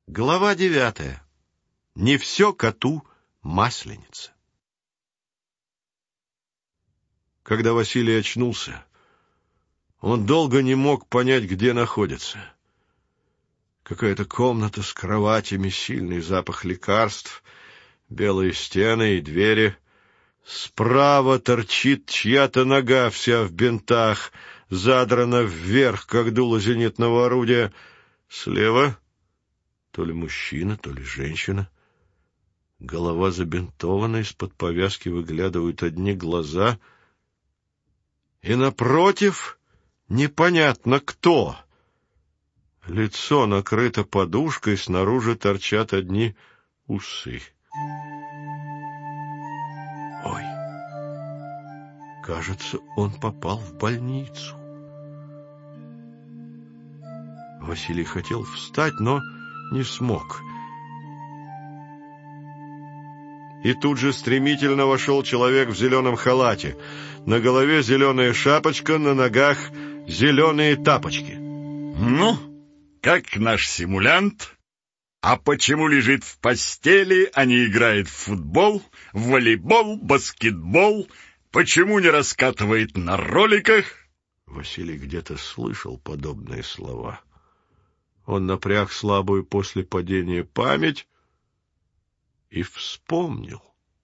Глава 9. Не все коту масленица. Когда Василий очнулся, он долго не мог понять, где находится. Какая-то комната с кроватями, сильный запах лекарств, белые стены и двери. Справа торчит чья-то нога, вся в бинтах, задрана вверх, как дуло зенитного орудия. Слева то ли мужчина, то ли женщина. Голова забинтована, из-под повязки выглядывают одни глаза. И напротив непонятно кто. Лицо накрыто подушкой, снаружи торчат одни усы. Ой, кажется, он попал в больницу. Василий хотел встать, но не смог. И тут же стремительно вошел человек в зеленом халате. На голове зеленая шапочка, на ногах зеленые тапочки. Ну, как наш симулянт? А почему лежит в постели, а не играет в футбол, в волейбол, баскетбол? Почему не раскатывает на роликах? Василий где-то слышал подобные слова. Он напряг слабую после падения память и вспомнил.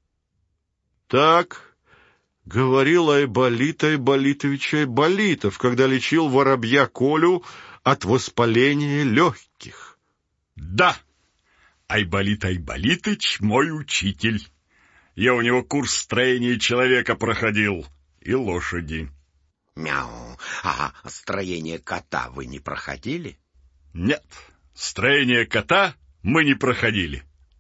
Так говорил Айболит Айболитович Айболитов, когда лечил воробья Колю от воспаления легких. Да, Айболит Айболитыч мой учитель. Я у него курс строения человека проходил и лошади. Мяу. А строение кота вы не проходили? Нет, строение кота мы не проходили.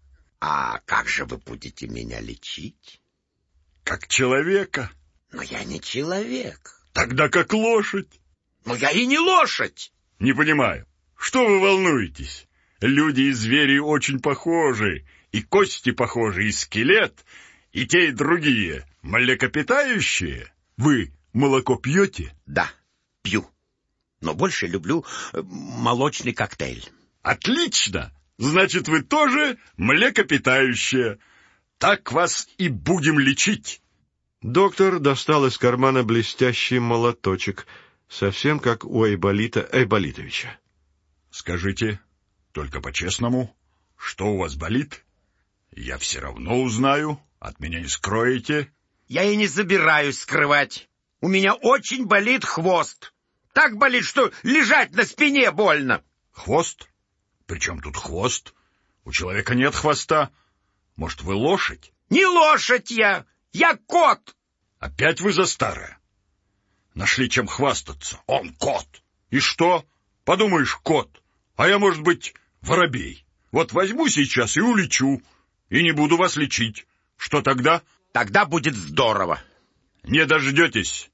А как же вы будете меня лечить? Как человека. Но я не человек. Тогда как лошадь. Но я и не лошадь. Не понимаю, что вы волнуетесь? Люди и звери очень похожи, и кости похожи, и скелет, и те, и другие млекопитающие. Вы молоко пьете? Да, пью. Но больше люблю молочный коктейль. Отлично! Значит, вы тоже млекопитающие. Так вас и будем лечить. Доктор достал из кармана блестящий молоточек, совсем как у Айболита Айболитовича. Скажите, только по-честному, что у вас болит? Я все равно узнаю, от меня не скроете. Я и не собираюсь скрывать. У меня очень болит хвост. Так болит, что лежать на спине больно. Хвост? При чем тут хвост? У человека нет хвоста. Может, вы лошадь? Не лошадь я кот. Опять вы за старое. Нашли чем хвастаться. Он кот. И что? Подумаешь, кот. А я, может быть, воробей. Вот возьму сейчас и улечу. И не буду вас лечить. Что тогда? Тогда будет здорово. Не дождетесь.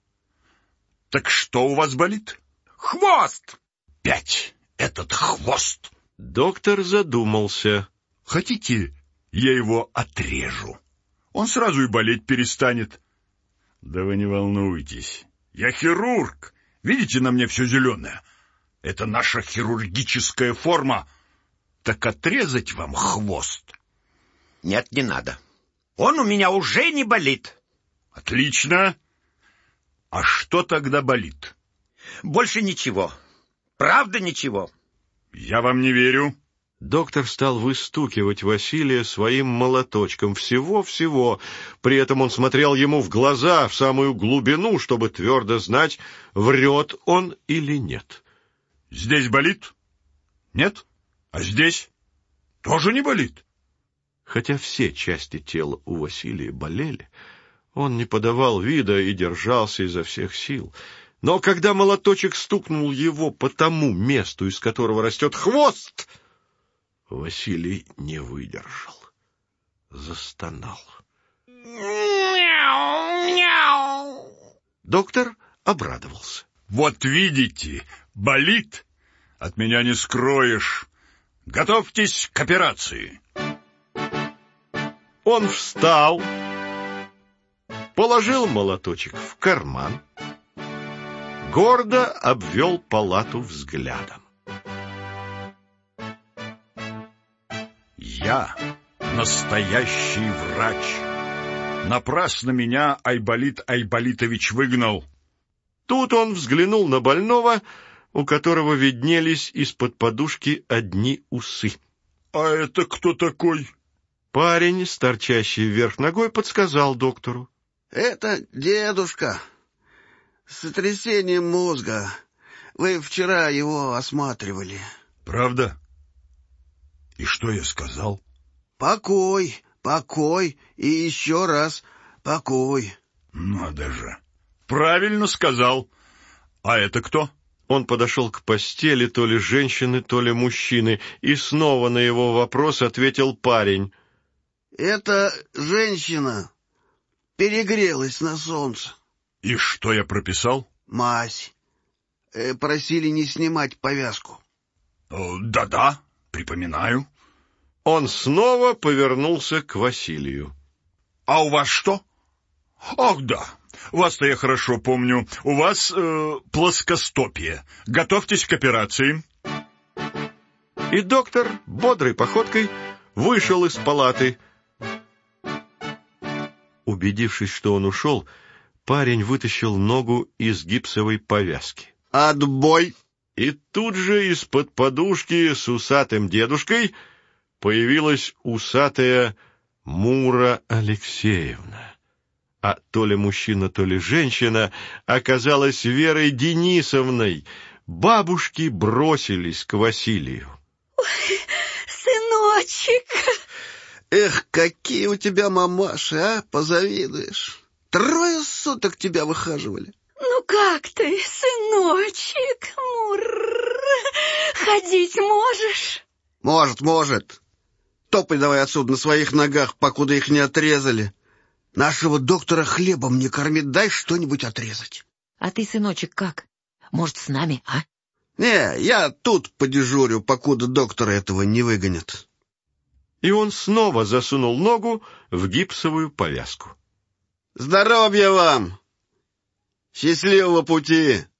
Так что у вас болит? Хвост! Опять этот хвост. Доктор задумался. Хотите, я его отрежу? Он сразу и болеть перестанет. Да вы не волнуйтесь. Я хирург. Видите, на мне все зеленое? Это наша хирургическая форма. Так отрезать вам хвост? Нет, не надо. Он у меня уже не болит. Отлично. А что тогда болит? Больше ничего. Правда ничего. Я вам не верю. Доктор стал выстукивать Василия своим молоточком. Всего-всего. При этом он смотрел ему в глаза, в самую глубину, чтобы твердо знать, врет он или нет. Здесь болит? Нет? А здесь? Тоже не болит? Хотя все части тела у Василия болели, он не подавал вида и держался изо всех сил. Но когда молоточек стукнул его по тому месту, из которого растет хвост, Василий не выдержал, застонал. Доктор обрадовался. Вот видите, болит, от меня не скроешь. Готовьтесь к операции. Он встал, положил молоточек в карман, гордо обвел палату взглядом. Я настоящий врач. Напрасно меня Айболит Айболитович выгнал. Тут он взглянул на больного, у которого виднелись из-под подушки одни усы. — А это кто такой? Парень, торчащий вверх ногой, подсказал доктору. — Это дедушка. С сотрясением мозга. Вы вчера его осматривали. — Правда? И что я сказал? — Покой, покой и еще раз покой. — Надо же. Правильно сказал. А это кто? Он подошел к постели то ли женщины, то ли мужчины, и снова на его вопрос ответил парень. — Это женщина. Перегрелась на солнце. — И что я прописал? — Мазь. Просили не снимать повязку. — Да-да, припоминаю. Он снова повернулся к Василию. — А у вас что? — Ах, да. Вас-то я хорошо помню. У вас плоскостопие. Готовьтесь к операции. И доктор бодрой походкой вышел из палаты. Убедившись, что он ушел, парень вытащил ногу из гипсовой повязки. «Отбой!» И тут же из-под подушки с усатым дедушкой появилась усатая Мура Алексеевна. А то ли мужчина, то ли женщина оказалась Верой Денисовной. Бабушки бросились к Василию. Ой, сыночек! Эх, какие у тебя мамаши, а? Позавидуешь. 3 суток тебя выхаживали. Ну как ты, сыночек? Ходить можешь? Может. Топай давай отсюда на своих ногах, покуда их не отрезали. Нашего доктора хлебом не кормит, дай что-нибудь отрезать. А ты, сыночек, как? Может, с нами, а? Не, я тут подежурю, покуда доктора этого не выгонят. И он снова засунул ногу в гипсовую повязку. Здоровья вам! Счастливого пути!